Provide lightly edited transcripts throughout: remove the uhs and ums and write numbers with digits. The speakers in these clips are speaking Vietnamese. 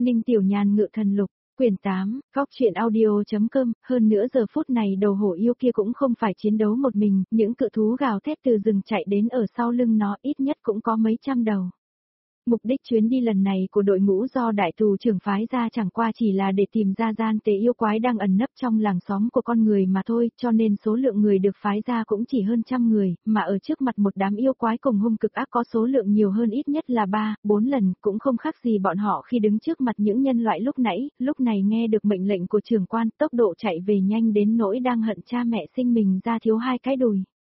Ninh Tiểu Nhàn ngự thần lục, quyển 8, góc truyện audio.com, hơn nữa giờ phút này đầu hổ yêu kia cũng không phải chiến đấu một mình, những cự thú gào thét từ rừng chạy đến ở sau lưng nó ít nhất cũng có mấy trăm đầu. Mục đích chuyến đi lần này của đội ngũ do đại tù trưởng phái ra chẳng qua chỉ là để tìm ra gian tế yêu quái đang ẩn nấp trong làng xóm của con người mà thôi, cho nên số lượng người được phái ra cũng chỉ hơn trăm người, mà ở trước mặt một đám yêu quái cùng hung cực ác có số lượng nhiều hơn ít nhất là 3, 4 lần, cũng không khác gì bọn họ khi đứng trước mặt những nhân loại lúc này nghe được mệnh lệnh của trưởng quan, tốc độ chạy về nhanh đến nỗi đang hận cha mẹ sinh mình ra thiếu 2 cái đùi.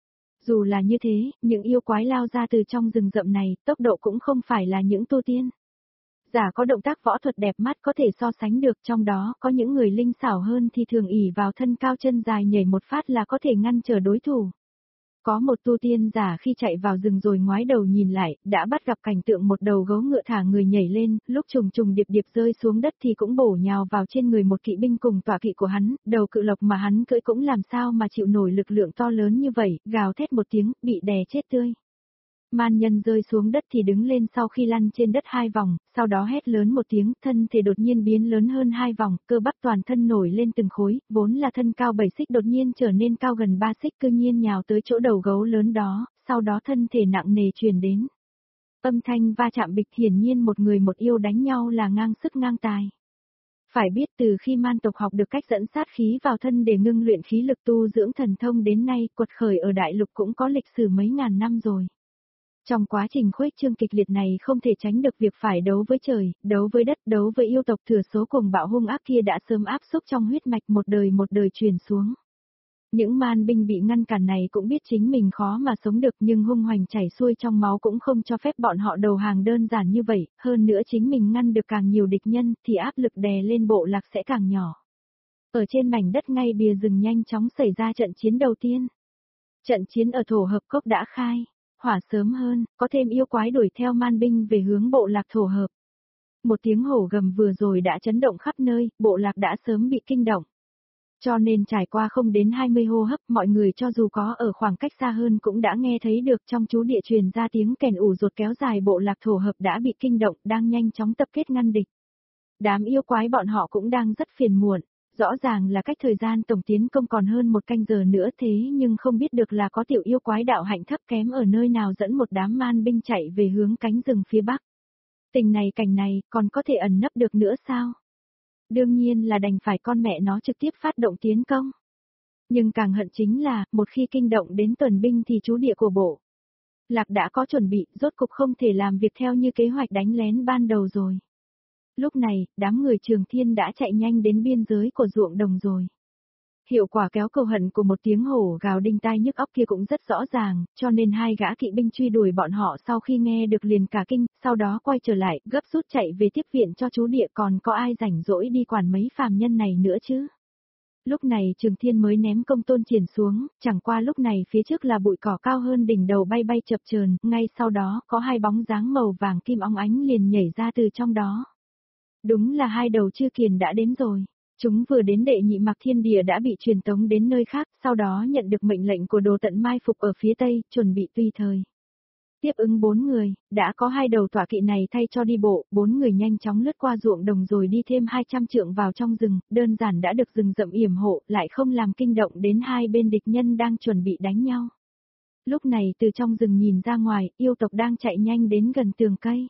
Dù là như thế, những yêu quái lao ra từ trong rừng rậm này, tốc độ cũng không phải là những tu tiên. Giả có động tác võ thuật đẹp mắt có thể so sánh được, trong đó có những người linh xảo hơn thì thường ỷ vào thân cao chân dài nhảy một phát là có thể ngăn trở đối thủ. Có một tu tiên giả khi chạy vào rừng rồi ngoái đầu nhìn lại, đã bắt gặp cảnh tượng một đầu gấu ngựa thả người nhảy lên, lúc trùng trùng điệp điệp rơi xuống đất thì cũng bổ nhào vào trên người một kỵ binh cùng tọa kỵ của hắn, đầu cự lộc mà hắn cưỡi cũng làm sao mà chịu nổi lực lượng to lớn như vậy, gào thét một tiếng, bị đè chết tươi. Man nhân rơi xuống đất thì đứng lên sau khi lăn trên đất 2 vòng, sau đó hét lớn một tiếng, thân thể đột nhiên biến lớn hơn 2 vòng, cơ bắp toàn thân nổi lên từng khối, vốn là thân cao 7 xích đột nhiên trở nên cao gần 3 xích, cư nhiên nhào tới chỗ đầu gấu lớn đó, sau đó thân thể nặng nề truyền đến. Âm thanh va chạm bịch, hiển nhiên một người một yêu đánh nhau là ngang sức ngang tài. Phải biết từ khi man tộc học được cách dẫn sát khí vào thân để ngưng luyện khí lực tu dưỡng thần thông đến nay, quật khởi ở đại lục cũng có lịch sử mấy ngàn năm rồi. Trong quá trình khuếch trương kịch liệt này không thể tránh được việc phải đấu với trời, đấu với đất, đấu với yêu tộc thừa số cuồng bạo hung ác kia đã sớm áp xúc trong huyết mạch một đời truyền xuống. Những man binh bị ngăn cản này cũng biết chính mình khó mà sống được nhưng hung hoành chảy xuôi trong máu cũng không cho phép bọn họ đầu hàng đơn giản như vậy, hơn nữa chính mình ngăn được càng nhiều địch nhân thì áp lực đè lên bộ lạc sẽ càng nhỏ. Ở trên mảnh đất ngay bìa rừng nhanh chóng xảy ra trận chiến đầu tiên. Trận chiến ở Thổ Hợp Cốc đã khai. Hỏa sớm hơn, có thêm yêu quái đuổi theo man binh về hướng bộ lạc Thổ Hợp. Một tiếng hổ gầm vừa rồi đã chấn động khắp nơi, bộ lạc đã sớm bị kinh động. Cho nên trải qua không đến 20 hô hấp, mọi người cho dù có ở khoảng cách xa hơn cũng đã nghe thấy được trong chú địa truyền ra tiếng kèn ủ rột kéo dài, bộ lạc Thổ Hợp đã bị kinh động, đang nhanh chóng tập kết ngăn địch. Đám yêu quái bọn họ cũng đang rất phiền muộn. Rõ ràng là cách thời gian tổng tiến công còn hơn 1 canh giờ nữa thế nhưng không biết được là có tiểu yêu quái đạo hạnh thấp kém ở nơi nào dẫn một đám man binh chạy về hướng cánh rừng phía bắc. Cảnh này còn có thể ẩn nấp được nữa sao? Đương nhiên là đành phải con mẹ nó trực tiếp phát động tiến công. Nhưng càng hận chính là, một khi kinh động đến tuần binh thì chú địa của bộ lạc đã có chuẩn bị, rốt cục không thể làm việc theo như kế hoạch đánh lén ban đầu rồi. Lúc này, đám người Trường Thiên đã chạy nhanh đến biên giới của ruộng đồng rồi. Hiệu quả kéo cầu hận của một tiếng hổ gào đinh tai nhức óc kia cũng rất rõ ràng, cho nên 2 gã kỵ binh truy đuổi bọn họ sau khi nghe được liền cả kinh, sau đó quay trở lại, gấp rút chạy về tiếp viện cho chú địa, còn có ai rảnh rỗi đi quản mấy phàm nhân này nữa chứ. Lúc này Trường Thiên mới ném công tôn triển xuống, chẳng qua lúc này phía trước là bụi cỏ cao hơn đỉnh đầu bay bay chập chờn, ngay sau đó có 2 bóng dáng màu vàng kim óng ánh liền nhảy ra từ trong đó. Đúng là 2 đầu chư kiền đã đến rồi. Chúng vừa đến đệ nhị Mạc Thiên Địa đã bị truyền tống đến nơi khác, sau đó nhận được mệnh lệnh của Đồ Tận mai phục ở phía tây, chuẩn bị tùy thời. Tiếp ứng 4 người, đã có 2 đầu tọa kỵ này thay cho đi bộ, 4 người nhanh chóng lướt qua ruộng đồng rồi đi thêm 200 trượng vào trong rừng, đơn giản đã được rừng rậm yểm hộ, lại không làm kinh động đến 2 bên địch nhân đang chuẩn bị đánh nhau. Lúc này từ trong rừng nhìn ra ngoài, yêu tộc đang chạy nhanh đến gần tường cây.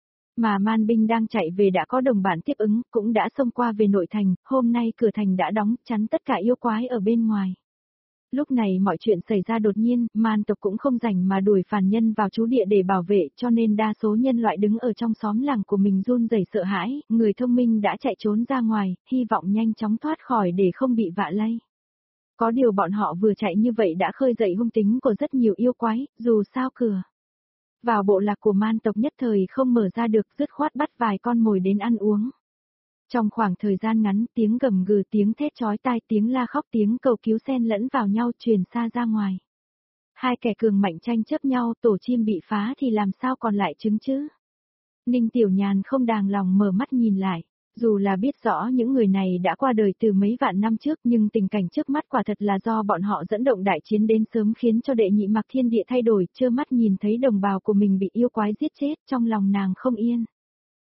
Mà man binh đang chạy về đã có đồng bạn tiếp ứng, cũng đã xông qua về nội thành, hôm nay cửa thành đã đóng, chắn tất cả yêu quái ở bên ngoài. Lúc này mọi chuyện xảy ra đột nhiên, man tộc cũng không rảnh mà đuổi phàm nhân vào trú địa để bảo vệ, cho nên đa số nhân loại đứng ở trong xóm làng của mình run rẩy sợ hãi, người thông minh đã chạy trốn ra ngoài, hy vọng nhanh chóng thoát khỏi để không bị vạ lây. Có điều bọn họ vừa chạy như vậy đã khơi dậy hung tính của rất nhiều yêu quái, dù sao cửa vào bộ lạc của man tộc nhất thời không mở ra được, dứt khoát bắt vài con mồi đến ăn uống. Trong khoảng thời gian ngắn, tiếng gầm gừ, tiếng thét chói tai, tiếng la khóc, tiếng cầu cứu xen lẫn vào nhau truyền xa ra ngoài. 2 kẻ cường mạnh tranh chấp nhau, tổ chim bị phá thì làm sao còn lại trứng chứ? Ninh Tiểu Nhàn không đàng lòng mở mắt nhìn lại. Dù là biết rõ những người này đã qua đời từ mấy vạn năm trước nhưng tình cảnh trước mắt quả thật là do bọn họ dẫn động đại chiến đến sớm khiến cho đệ nhị Mạc Thiên Địa thay đổi, trơ mắt nhìn thấy đồng bào của mình bị yêu quái giết chết, trong lòng nàng không yên.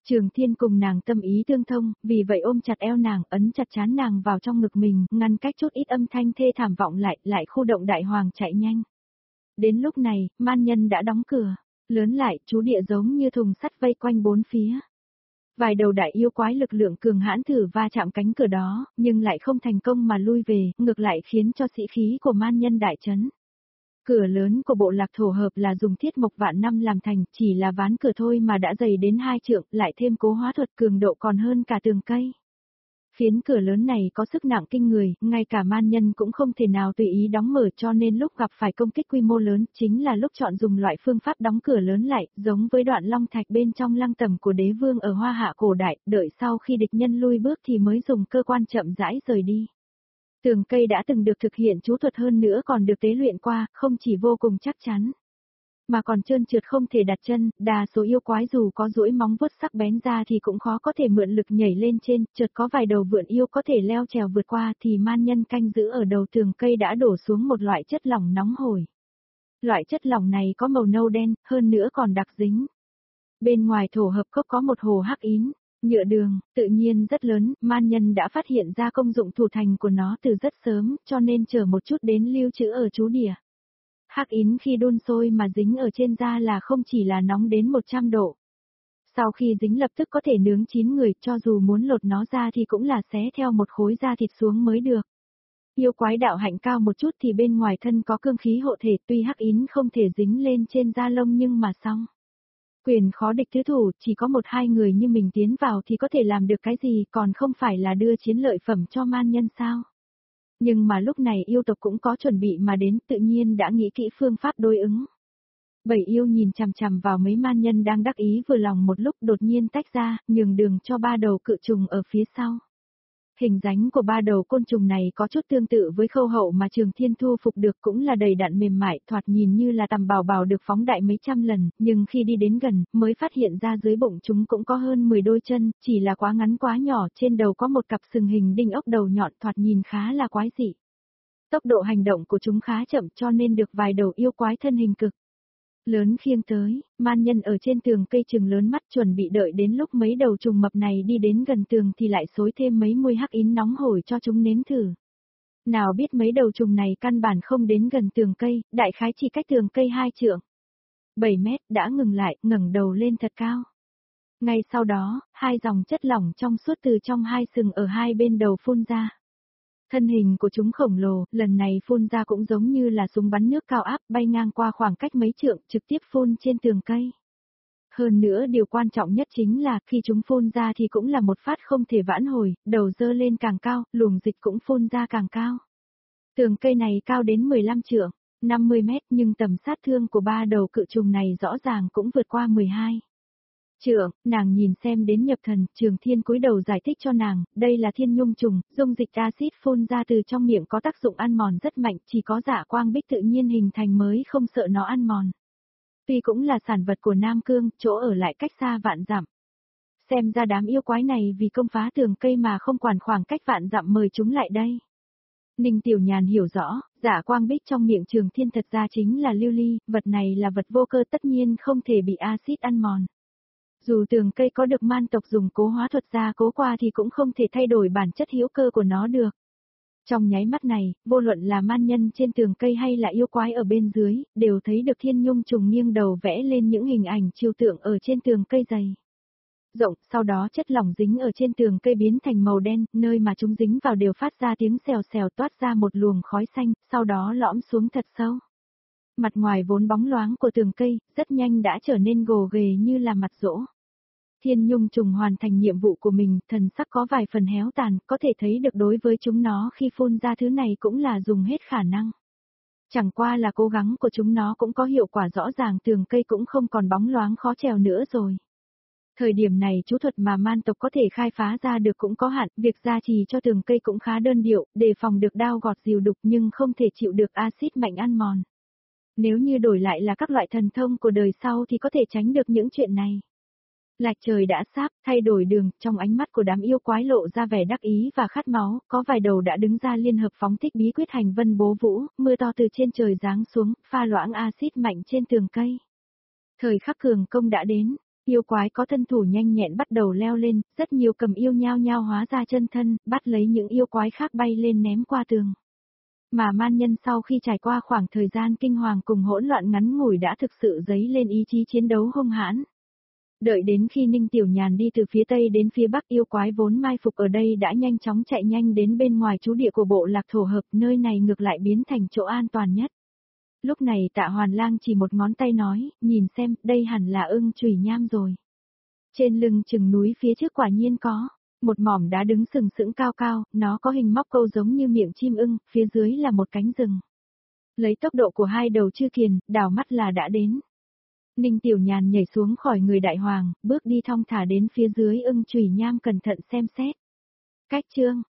Trường Thiên cùng nàng tâm ý tương thông, vì vậy ôm chặt eo nàng, ấn chặt trán nàng vào trong ngực mình, ngăn cách chút ít âm thanh thê thảm vọng lại khu động đại hoàng chạy nhanh. Đến lúc này, man nhân đã đóng cửa, lớn lại, chú địa giống như thùng sắt vây quanh bốn phía. Vài đầu đại yêu quái lực lượng cường hãn thử va chạm cánh cửa đó, nhưng lại không thành công mà lui về, ngược lại khiến cho sĩ khí của man nhân đại chấn. Cửa lớn của bộ lạc thổ hợp là dùng thiết mộc vạn năm làm thành, chỉ là ván cửa thôi mà đã dày đến 2 trượng, lại thêm cố hóa thuật cường độ còn hơn cả tường cây. Phiến cửa lớn này có sức nặng kinh người, ngay cả man nhân cũng không thể nào tùy ý đóng mở, cho nên lúc gặp phải công kích quy mô lớn, chính là lúc chọn dùng loại phương pháp đóng cửa lớn lại, giống với đoạn long thạch bên trong lăng tẩm của đế vương ở Hoa Hạ cổ đại, đợi sau khi địch nhân lui bước thì mới dùng cơ quan chậm rãi rời đi. Tường cây đã từng được thực hiện chú thuật hơn nữa còn được tế luyện qua, không chỉ vô cùng chắc chắn, mà còn trơn trượt không thể đặt chân, đa số yêu quái dù có duỗi móng vuốt sắc bén ra thì cũng khó có thể mượn lực nhảy lên trên, chợt có vài đầu vượn yêu có thể leo trèo vượt qua thì man nhân canh giữ ở đầu tường cây đã đổ xuống một loại chất lỏng nóng hổi. Loại chất lỏng này có màu nâu đen, hơn nữa còn đặc dính. Bên ngoài thổ hợp cốc có một hồ hắc ín, nhựa đường, tự nhiên rất lớn, man nhân đã phát hiện ra công dụng thủ thành của nó từ rất sớm, cho nên chờ một chút đến lưu trữ ở chú địa. Hắc ín khi đun sôi mà dính ở trên da là không chỉ là nóng đến 100 độ. Sau khi dính lập tức có thể nướng chín người, cho dù muốn lột nó ra thì cũng là xé theo một khối da thịt xuống mới được. Yêu quái đạo hạnh cao một chút thì bên ngoài thân có cương khí hộ thể, tuy hắc ín không thể dính lên trên da lông nhưng mà xong. Quyền khó địch tứ thủ, chỉ có 1-2 người như mình tiến vào thì có thể làm được cái gì, còn không phải là đưa chiến lợi phẩm cho man nhân sao. Nhưng mà lúc này yêu tộc cũng có chuẩn bị mà đến, tự nhiên đã nghĩ kỹ phương pháp đối ứng. Bảy yêu nhìn chằm chằm vào mấy man nhân đang đắc ý vừa lòng một lúc, đột nhiên tách ra, nhường đường cho 3 đầu cự trùng ở phía sau. Hình dáng của 3 đầu côn trùng này có chút tương tự với khâu hậu mà Trường Thiên thu phục được, cũng là đầy đặn mềm mại, thoạt nhìn như là tằm bảo bảo được phóng đại mấy trăm lần, nhưng khi đi đến gần, mới phát hiện ra dưới bụng chúng cũng có hơn 10 đôi chân, chỉ là quá ngắn quá nhỏ, trên đầu có một cặp sừng hình đinh ốc đầu nhọn, thoạt nhìn khá là quái dị. Tốc độ hành động của chúng khá chậm, cho nên được vài đầu yêu quái thân hình cực lớn khiêng tới. Man nhân ở trên tường cây trừng lớn mắt, chuẩn bị đợi đến lúc mấy đầu trùng mập này đi đến gần tường thì lại xối thêm mấy muôi hắc ín nóng hổi cho chúng nếm thử. Nào biết mấy đầu trùng này căn bản không đến gần tường cây, đại khái chỉ cách tường cây 2 trượng. 7 mét, đã ngừng lại, ngẩng đầu lên thật cao. Ngay sau đó, 2 dòng chất lỏng trong suốt từ trong 2 sừng ở 2 bên đầu phun ra. Thân hình của chúng khổng lồ, lần này phun ra cũng giống như là súng bắn nước cao áp, bay ngang qua khoảng cách mấy trượng, trực tiếp phun trên tường cây. Hơn nữa điều quan trọng nhất chính là, khi chúng phun ra thì cũng là một phát không thể vãn hồi, đầu dơ lên càng cao, luồng dịch cũng phun ra càng cao. Tường cây này cao đến 15 trượng, 50 mét, nhưng tầm sát thương của 3 đầu cự trùng này rõ ràng cũng vượt qua 12. Trượng, nàng nhìn xem đến nhập thần, Trường Thiên cúi đầu giải thích cho nàng, đây là thiên nhung trùng, dung dịch axit phun ra từ trong miệng có tác dụng ăn mòn rất mạnh, chỉ có dạ quang bích tự nhiên hình thành mới không sợ nó ăn mòn. Tuy cũng là sản vật của Nam Cương, chỗ ở lại cách xa vạn dặm. Xem ra đám yêu quái này vì công phá tường cây mà không quản khoảng cách vạn dặm mời chúng lại đây. Ninh Tiểu Nhàn hiểu rõ, dạ quang bích trong miệng Trường Thiên thật ra chính là lưu ly, vật này là vật vô cơ tất nhiên không thể bị axit ăn mòn. Dù tường cây có được man tộc dùng cố hóa thuật gia cố qua thì cũng không thể thay đổi bản chất hữu cơ của nó được. Trong nháy mắt này, vô luận là man nhân trên tường cây hay là yêu quái ở bên dưới, đều thấy được thiên nhung trùng nghiêng đầu vẽ lên những hình ảnh chiêu tượng ở trên tường cây dày rộng, sau đó chất lỏng dính ở trên tường cây biến thành màu đen, nơi mà chúng dính vào đều phát ra tiếng xèo xèo toát ra một luồng khói xanh, sau đó lõm xuống thật sâu. Mặt ngoài vốn bóng loáng của tường cây, rất nhanh đã trở nên gồ ghề như là mặt dỗ. Thiên nhung trùng hoàn thành nhiệm vụ của mình, thần sắc có vài phần héo tàn, có thể thấy được đối với chúng nó khi phun ra thứ này cũng là dùng hết khả năng. Chẳng qua là cố gắng của chúng nó cũng có hiệu quả rõ ràng, tường cây cũng không còn bóng loáng khó trèo nữa rồi. Thời điểm này chú thuật mà man tộc có thể khai phá ra được cũng có hạn, việc gia trì cho tường cây cũng khá đơn điệu, đề phòng được đao gọt dìu đục nhưng không thể chịu được axit mạnh ăn mòn. Nếu như đổi lại là các loại thần thông của đời sau thì có thể tránh được những chuyện này. Lạch trời đã sáp, thay đổi đường, trong ánh mắt của đám yêu quái lộ ra vẻ đắc ý và khát máu, có vài đầu đã đứng ra liên hợp phóng thích bí quyết hành vân bố vũ, mưa to từ trên trời giáng xuống, pha loãng axit mạnh trên tường cây. Thời khắc cường công đã đến, Yêu quái có thân thủ nhanh nhẹn bắt đầu leo lên, rất nhiều cầm yêu nhao nhao hóa ra chân thân, bắt lấy những yêu quái khác bay lên ném qua tường. Mà man nhân sau khi trải qua khoảng thời gian kinh hoàng cùng hỗn loạn ngắn ngủi đã thực sự dấy lên ý chí chiến đấu hung hãn. Đợi đến khi Ninh Tiểu Nhàn đi từ phía tây đến phía bắc, yêu quái vốn mai phục ở đây đã nhanh chóng chạy nhanh đến bên ngoài trú địa của bộ lạc thổ hợp, nơi này ngược lại biến thành chỗ an toàn nhất. Lúc này Tạ Hoàn Lang chỉ một ngón tay nói, nhìn xem, đây hẳn là ưng chùy nham rồi. Trên lưng chừng núi phía trước quả nhiên có một mỏm đá đứng sừng sững cao cao, nó có hình móc câu giống như miệng chim ưng, phía dưới là một cánh rừng. Lấy tốc độ của hai đầu chư kiền, đảo mắt là đã đến. Ninh Tiểu Nhàn nhảy xuống khỏi người đại hoàng, bước đi thong thả đến phía dưới ưng chùy nham cẩn thận xem xét. Cách chương,